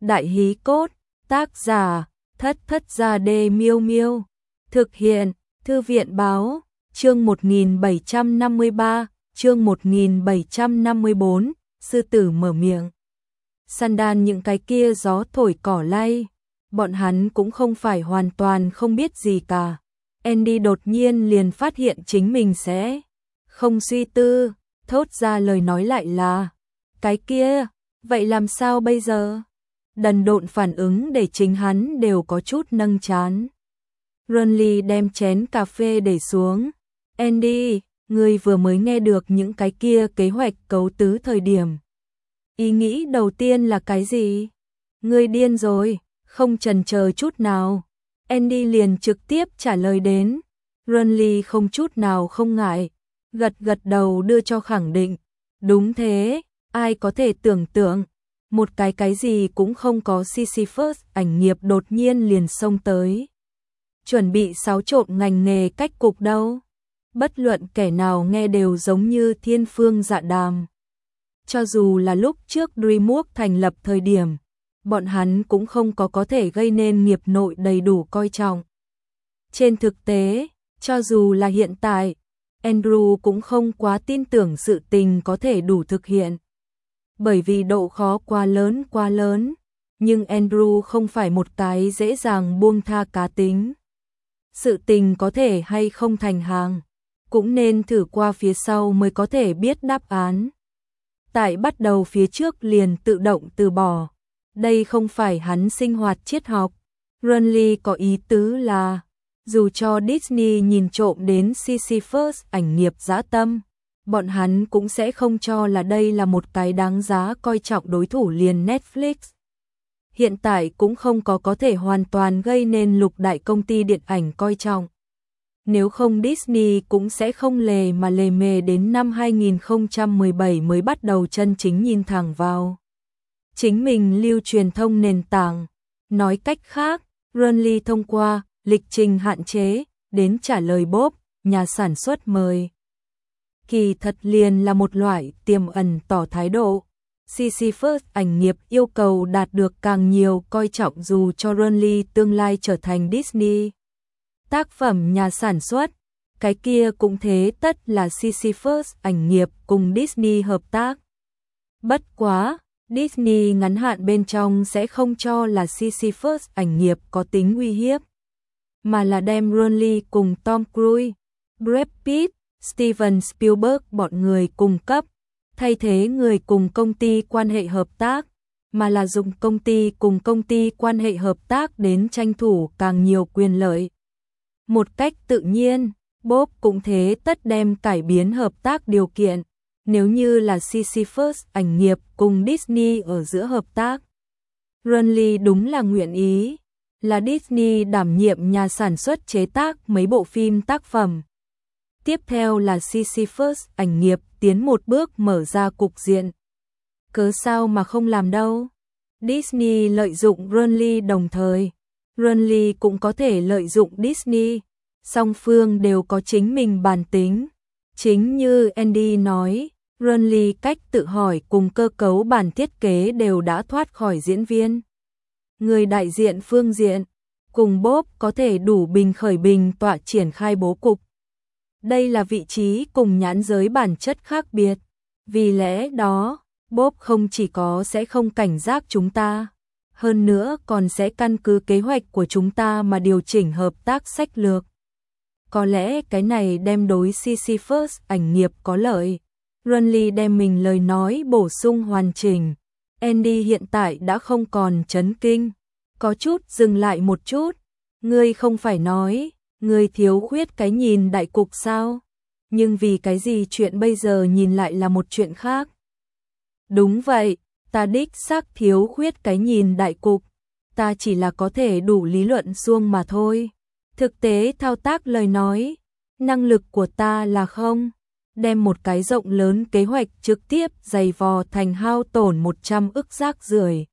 Đại hí cốt, tác giả, Thất Thất Gia Đê Miêu Miêu. Thực hiện, Thư viện báo, chương 1753, chương 1754, sư tử mở miệng. Săn đan những cái kia gió thổi cỏ lay, bọn hắn cũng không phải hoàn toàn không biết gì cả. Andy đột nhiên liền phát hiện chính mình sẽ không suy tư, thốt ra lời nói lại là cái kia, vậy làm sao bây giờ? Đần độn phản ứng để chính hắn đều có chút nâng trán. Ronly đem chén cà phê để xuống. Andy, ngươi vừa mới nghe được những cái kia kế hoạch cấu tứ thời điểm. Ý nghĩ đầu tiên là cái gì? Ngươi điên rồi, không chần chờ chút nào. Andy liền trực tiếp trả lời đến. Ronly không chút nào không ngại, gật gật đầu đưa cho khẳng định. Đúng thế, ai có thể tưởng tượng, một cái gì cũng không có Sisyphus ảnh nghiệp đột nhiên liền xông tới. Chuẩn bị xáo trộn ngành nghề cách cục đâu. Bất luận kẻ nào nghe đều giống như thiên phương dạ đàm. Cho dù là lúc trước DreamWorks thành lập thời điểm, bọn hắn cũng không có thể gây nên nghiệp nội đầy đủ coi trọng. Trên thực tế, cho dù là hiện tại, Andrew cũng không quá tin tưởng sự tình có thể đủ thực hiện. Bởi vì độ khó quá lớn, nhưng Andrew không phải một cái dễ dàng buông tha cá tính. Sự tình có thể hay không thành hàng, cũng nên thử qua phía sau mới có thể biết đáp án. Tại bắt đầu phía trước liền tự động từ bỏ. Đây không phải hắn sinh hoạt triết học. Ronly có ý tứ là, dù cho Disney nhìn trộm đến Sisyphus ảnh nghiệp dã tâm, bọn hắn cũng sẽ không cho là đây là một cái đáng giá coi trọng đối thủ liền Netflix. Hiện tại cũng không có thể hoàn toàn gây nên lục đại công ty điện ảnh coi trọng. Nếu không Disney cũng sẽ không lề mề đến năm 2017 mới bắt đầu chân chính nhìn thẳng vào chính mình lưu truyền thông nền tảng. Nói cách khác, Ronly thông qua lịch trình hạn chế đến trả lời Bob, nhà sản xuất mời. Kỳ thật liền là một loại tiềm ẩn tỏ thái độ. Sisyphus ảnh nghiệp yêu cầu đạt được càng nhiều coi trọng dù cho Ronly tương lai trở thành Disney tác phẩm nhà sản xuất, cái kia cũng thế tất là Sisyphus ảnh nghiệp cùng Disney hợp tác. Bất quá, Disney ngắn hạn bên trong sẽ không cho là Sisyphus ảnh nghiệp có tính uy hiếp, mà là đem Ronly cùng Tom Cruise, Brad Pitt, Steven Spielberg bọn người cung cấp, thay thế người cùng công ty quan hệ hợp tác, mà là dùng công ty cùng công ty quan hệ hợp tác đến tranh thủ càng nhiều quyền lợi. Một cách tự nhiên, Bob cũng thế tất đem cải biến hợp tác điều kiện, nếu như là Sisyphus ảnh nghiệp cùng Disney ở giữa hợp tác. Ronly đúng là nguyện ý, là Disney đảm nhiệm nhà sản xuất chế tác mấy bộ phim tác phẩm. Tiếp theo là Sisyphus ảnh nghiệp tiến một bước mở ra cục diện. Cớ sao mà không làm đâu. Disney lợi dụng Ronly đồng thời, Ronly cũng có thể lợi dụng Disney. Song phương đều có chính mình bản tính. Chính như Andy nói, Ronly cách tự hỏi cùng cơ cấu bản thiết kế đều đã thoát khỏi diễn viên. Người đại diện phương diện, cùng Bob có thể đủ bình khởi bình tọa triển khai bố cục. Đây là vị trí cùng nhãn giới bản chất khác biệt. Vì lẽ đó, Bob không chỉ có sẽ không cảnh giác chúng ta, hơn nữa còn sẽ căn cứ kế hoạch của chúng ta mà điều chỉnh hợp tác sách lược. Có lẽ cái này đem đối Sisyphus ảnh nghiệp có lợi. Ronly đem mình lời nói bổ sung hoàn chỉnh. Andy hiện tại đã không còn chấn kinh, có chút dừng lại một chút. Ngươi không phải nói, ngươi thiếu khuyết cái nhìn đại cục sao? Nhưng vì cái gì chuyện bây giờ nhìn lại là một chuyện khác? Đúng vậy, ta đích xác thiếu khuyết cái nhìn đại cục. Ta chỉ là có thể đủ lý luận suông mà thôi. Thực tế thao tác lời nói, năng lực của ta là không. Đem một cái rộng lớn kế hoạch trực tiếp dày vò thành hao tổn 100 ức rác rưởi.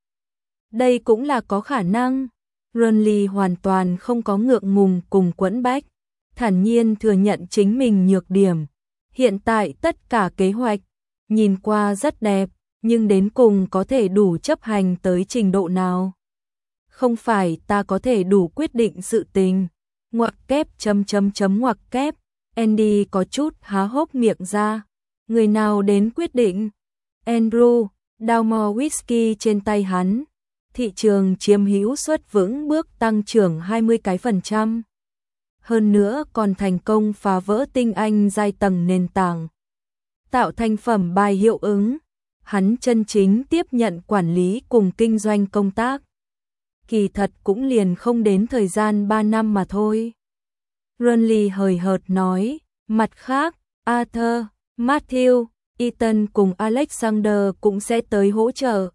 Đây cũng là có khả năng. Ronly hoàn toàn không có ngượng ngùng cùng quẫn bách, thản nhiên thừa nhận chính mình nhược điểm. Hiện tại tất cả kế hoạch nhìn qua rất đẹp, nhưng đến cùng có thể đủ chấp hành tới trình độ nào? Không phải ta có thể đủ quyết định sự tình. Ngoặc kép ngoặc kép. Andy có chút há hốc miệng ra. Người nào đến quyết định? Andrew, Dalmore whisky trên tay hắn. Thị trường chiếm hữu suất vững bước tăng trưởng 20%. Hơn nữa còn thành công phá vỡ tinh anh giai tầng nền tảng. Tạo thành phẩm bài hiệu ứng. Hắn chân chính tiếp nhận quản lý cùng kinh doanh công tác. Kỳ thật cũng liền không đến thời gian 3 năm mà thôi. Burnley hời hợt nói, mặt khác, Arthur, Matthew, Ethan cùng Alexander cũng sẽ tới hỗ trợ.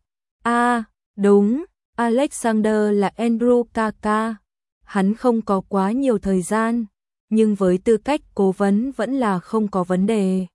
Đúng, Alexander là Andrew Kaka. Hắn không có quá nhiều thời gian, nhưng với tư cách cố vấn vẫn là không có vấn đề.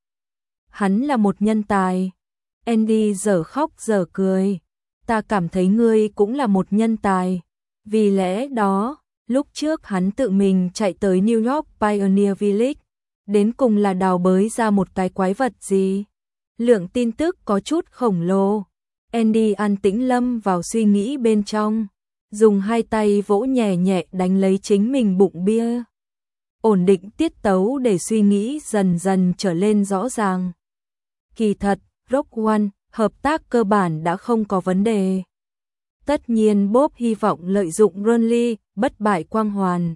Hắn là một nhân tài. Andy dở khóc dở cười. Ta cảm thấy ngươi cũng là một nhân tài. Vì lẽ đó, lúc trước hắn tự mình chạy tới New York Pioneer Village, đến cùng là đào bới ra một cái quái vật gì? Lượng tin tức có chút khổng lồ. Andy an tĩnh lâm vào suy nghĩ bên trong, dùng hai tay vỗ nhẹ nhẹ đánh lấy chính mình bụng bia. Ổn định tiết tấu để suy nghĩ dần dần trở lên rõ ràng. Kỳ thật, Rogue One, hợp tác cơ bản đã không có vấn đề. Tất nhiên Bob hy vọng lợi dụng Burnley, bất bại quang hoàn.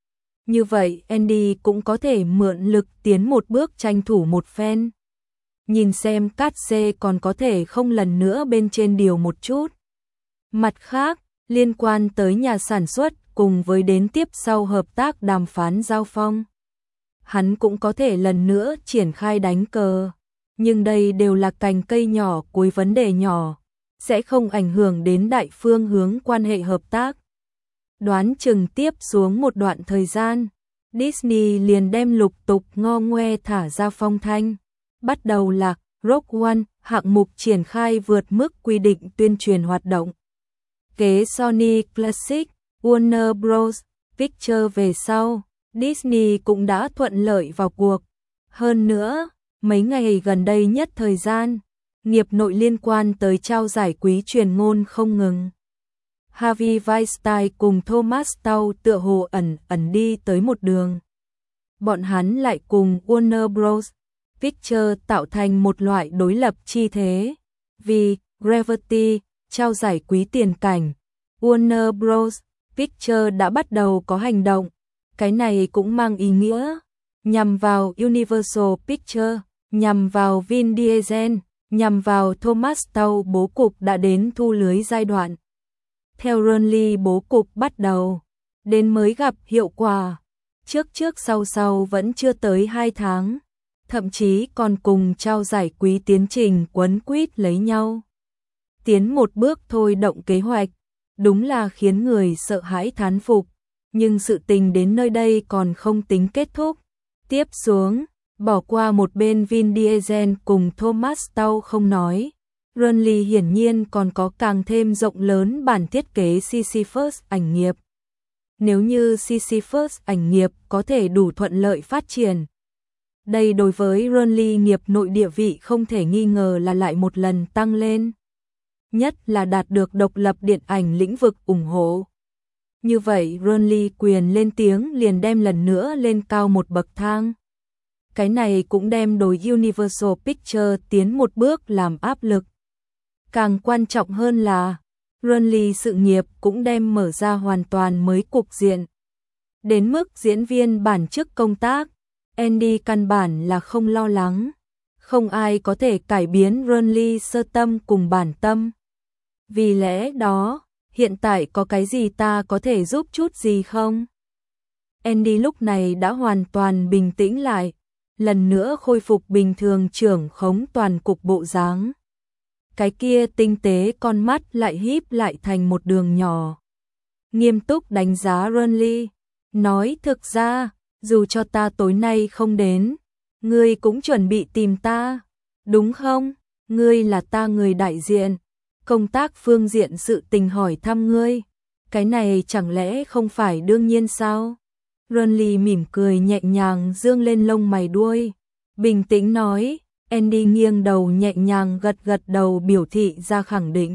Như vậy Andy cũng có thể mượn lực tiến một bước tranh thủ một phen. Nhìn xem Katze còn có thể không lần nữa bên trên điều một chút. Mặt khác, liên quan tới nhà sản xuất cùng với đến tiếp sau hợp tác đàm phán giao phong. Hắn cũng có thể lần nữa triển khai đánh cờ. Nhưng đây đều là cành cây nhỏ cuối vấn đề nhỏ, sẽ không ảnh hưởng đến đại phương hướng quan hệ hợp tác. Đoán chừng tiếp xuống một đoạn thời gian, Disney liền đem lục tục ngo ngoe thả ra phong thanh. Bắt đầu là Rogue One, hạng mục triển khai vượt mức quy định tuyên truyền hoạt động. Kế Sony Classic, Warner Bros. Pictures về sau, Disney cũng đã thuận lợi vào cuộc. Hơn nữa, mấy ngày gần đây nhất thời gian, nghiệp nội liên quan tới trao giải quý truyền ngôn không ngừng. Harvey Weinstein cùng Thomas Tull tựa hồ ẩn đi tới một đường. Bọn hắn lại cùng Warner Bros. Pictures tạo thành một loại đối lập chi thế. Vì Gravity, trao giải quý tiền cảnh, Warner Bros. Pictures đã bắt đầu có hành động. Cái này cũng mang ý nghĩa nhằm vào Universal Pictures, nhằm vào Vin Diesel, nhằm vào Thomas Tull bố cục đã đến thu lưới giai đoạn. Theo Burnley bố cục bắt đầu, đến mới gặp hiệu quả. Trước sau vẫn chưa tới 2 tháng, thậm chí còn cùng trao giải quý tiến trình quấn quýt lấy nhau. Tiến một bước thôi động kế hoạch, đúng là khiến người sợ hãi thán phục, nhưng sự tình đến nơi đây còn không tính kết thúc. Tiếp xuống, bỏ qua một bên Vin Diesel cùng Thomas Tull không nói, Burnley hiển nhiên còn có càng thêm rộng lớn bản thiết kế Sisyphus ảnh nghiệp. Nếu như Sisyphus ảnh nghiệp có thể đủ thuận lợi phát triển, đây đối với Burnley nghiệp nội địa vị không thể nghi ngờ là lại một lần tăng lên. Nhất là đạt được độc lập điện ảnh lĩnh vực ủng hộ. Như vậy Burnley quyền lên tiếng liền đem lần nữa lên cao một bậc thang. Cái này cũng đem đối Universal Pictures tiến một bước làm áp lực. Càng quan trọng hơn là, Burnley sự nghiệp cũng đem mở ra hoàn toàn mới cục diện. Đến mức diễn viên bản chức công tác, Andy căn bản là không lo lắng. Không ai có thể cải biến Burnley sơ tâm cùng bản tâm. Vì lẽ đó, hiện tại có cái gì ta có thể giúp chút gì không? Andy lúc này đã hoàn toàn bình tĩnh lại, lần nữa khôi phục bình thường trưởng khống toàn cục bộ dáng. Cái kia tinh tế con mắt lại híp lại thành một đường nhỏ. Nghiêm túc đánh giá Burnley, nói thực ra, dù cho ta tối nay không đến, ngươi cũng chuẩn bị tìm ta, đúng không? Ngươi là ta người đại diện, công tác phương diện sự tình hỏi thăm ngươi, cái này chẳng lẽ không phải đương nhiên sao? Burnley mỉm cười nhẹ nhàng dương lên lông mày đuôi, bình tĩnh nói, Andy nghiêng đầu nhẹ nhàng gật gật đầu biểu thị ra khẳng định.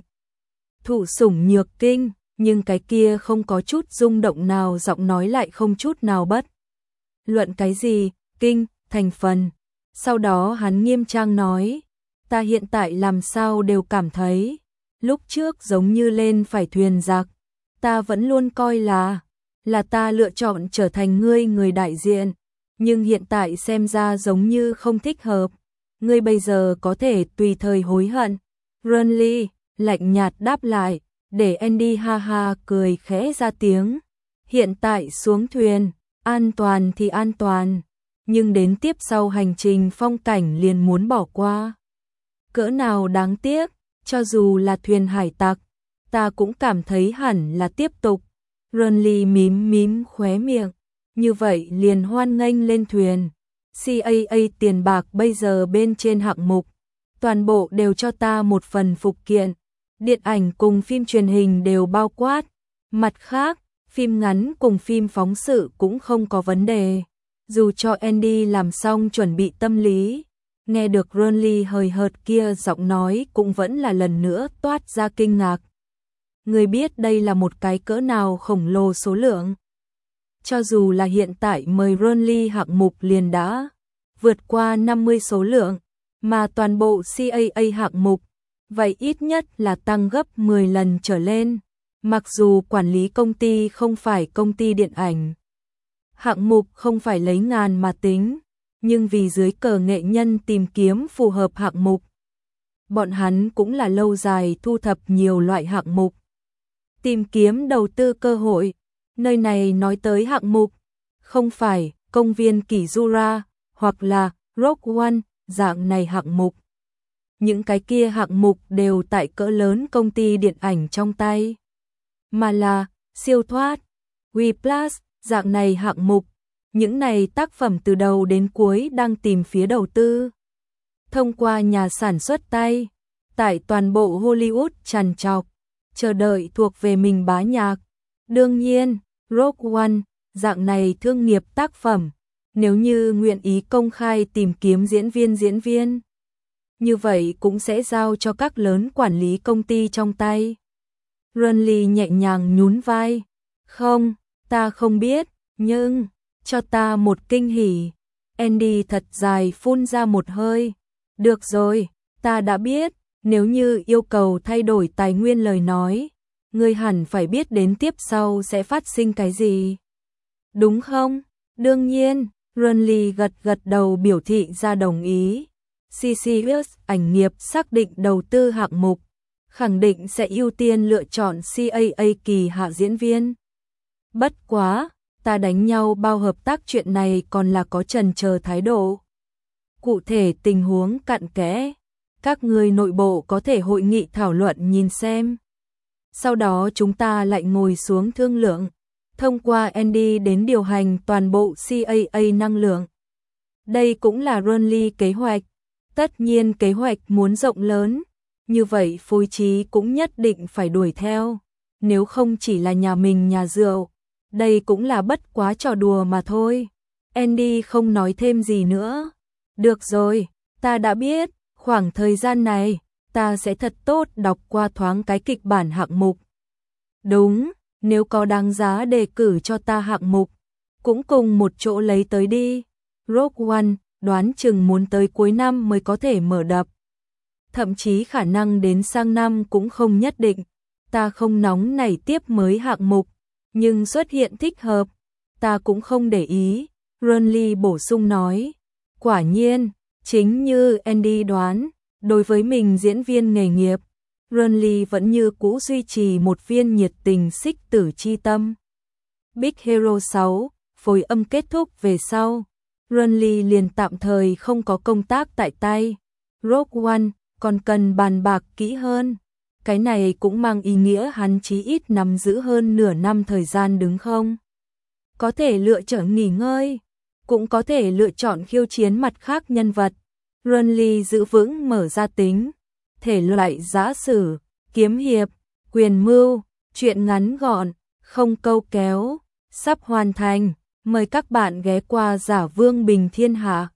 Thụ sủng nhược kinh, nhưng cái kia không có chút rung động nào, giọng nói lại không chút nào bất luận cái gì, kinh, thành phần. Sau đó hắn nghiêm trang nói, ta hiện tại làm sao đều cảm thấy, lúc trước giống như lên phải thuyền giặc, ta vẫn luôn coi là ta lựa chọn trở thành ngươi người đại diện, nhưng hiện tại xem ra giống như không thích hợp, ngươi bây giờ có thể tùy thời hối hận. Renly lạnh nhạt đáp lại, để Andy ha ha cười khẽ ra tiếng. Hiện tại xuống thuyền, an toàn thì an toàn, nhưng đến tiếp sau hành trình phong cảnh liền muốn bỏ qua. Cỡ nào đáng tiếc, cho dù là thuyền hải tặc, ta cũng cảm thấy hẳn là tiếp tục. Renly mím mím khóe miệng, như vậy liền hoan nghênh lên thuyền. CAA tiền bạc bây giờ bên trên hạng mục, toàn bộ đều cho ta một phần phụ kiện, điện ảnh cùng phim truyền hình đều bao quát. Mặt khác, phim ngắn cùng phim phóng sự cũng không có vấn đề. Dù cho Andy làm xong chuẩn bị tâm lý, nghe được Renly hời hợt kia giọng nói cũng vẫn là lần nữa toát ra kinh ngạc. Người biết đây là một cái cỡ nào khổng lồ số lượng. Cho dù là hiện tại mời Renly hạng mục liền đã vượt qua 50 số lượng, mà toàn bộ CAA hạng mục, vậy ít nhất là tăng gấp 10 lần trở lên. Mặc dù quản lý công ty không phải công ty điện ảnh, hạng mục không phải lấy ngàn mà tính, nhưng vì dưới cờ nghệ nhân tìm kiếm phù hợp hạng mục, bọn hắn cũng là lâu dài thu thập nhiều loại hạng mục, tìm kiếm đầu tư cơ hội. Nơi này nói tới hạng mục, không phải công viên Kizura hoặc là Rogue One dạng này hạng mục. Những cái kia hạng mục đều tại cỡ lớn công ty điện ảnh trong tay, mà là siêu thoát, WePlus dạng này hạng mục. Những này tác phẩm từ đầu đến cuối đang tìm phía đầu tư. Thông qua nhà sản xuất tay, tại toàn bộ Hollywood trằn trọc, chờ đợi thuộc về mình bá nhạc. Đương nhiên, Rogue One, dạng này thương nghiệp tác phẩm, nếu như nguyện ý công khai tìm kiếm diễn viên, như vậy cũng sẽ giao cho các lớn quản lý công ty trong tay. Renly nhẹ nhàng nhún vai, không, ta không biết, nhưng cho ta một kinh hỉ. Andy thật dài phun ra một hơi, được rồi, ta đã biết, nếu như yêu cầu thay đổi tài nguyên lời nói, ngươi hẳn phải biết đến tiếp sau sẽ phát sinh cái gì. Đúng không? Đương nhiên, Renly gật gật đầu biểu thị ra đồng ý. CCS ảnh nghiệp xác định đầu tư hạng mục, khẳng định sẽ ưu tiên lựa chọn CAA kỳ hạ diễn viên. Bất quá, ta đánh nhau bao hợp tác chuyện này còn là có chần chờ thái độ. Cụ thể tình huống cặn kẽ, các người nội bộ có thể hội nghị thảo luận nhìn xem. Sau đó chúng ta lại ngồi xuống thương lượng, thông qua Andy đến điều hành toàn bộ CAA năng lượng. Đây cũng là Renly kế hoạch. Tất nhiên kế hoạch muốn rộng lớn, như vậy phối trí cũng nhất định phải đuổi theo. Nếu không chỉ là nhà mình nhà rượu, đây cũng là bất quá trò đùa mà thôi. Andy không nói thêm gì nữa. Được rồi, ta đã biết, khoảng thời gian này, ta sẽ thật tốt đọc qua thoáng cái kịch bản hạng mục. Đúng, nếu có đáng giá đề cử cho ta hạng mục, cũng cùng một chỗ lấy tới đi. Rogue One, đoán chừng muốn tới cuối năm mới có thể mở đập. Thậm chí khả năng đến sang năm cũng không nhất định. Ta không nóng nảy tiếp mới hạng mục, nhưng xuất hiện thích hợp, ta cũng không để ý. Renly bổ sung nói, quả nhiên, chính như Andy đoán, đối với mình diễn viên nghề nghiệp, Renly vẫn như cũ duy trì một viên nhiệt tình xích tử chi tâm. Big Hero 6, phối âm kết thúc về sau, Renly liền tạm thời không có công tác tại tay. Rogue One còn cần bàn bạc kỹ hơn. Cái này cũng mang ý nghĩa hắn chí ít nắm giữ hơn nửa năm thời gian đứng không. Có thể lựa chọn nghỉ ngơi, cũng có thể lựa chọn khiêu chiến mặt khác nhân vật. Renly giữ vững mở ra tính, thể loại giã sử, kiếm hiệp, quyền mưu, truyện ngắn gọn, không câu kéo, sắp hoàn thành. Mời các bạn ghé qua Giả Vương Bình Thiên Hạ.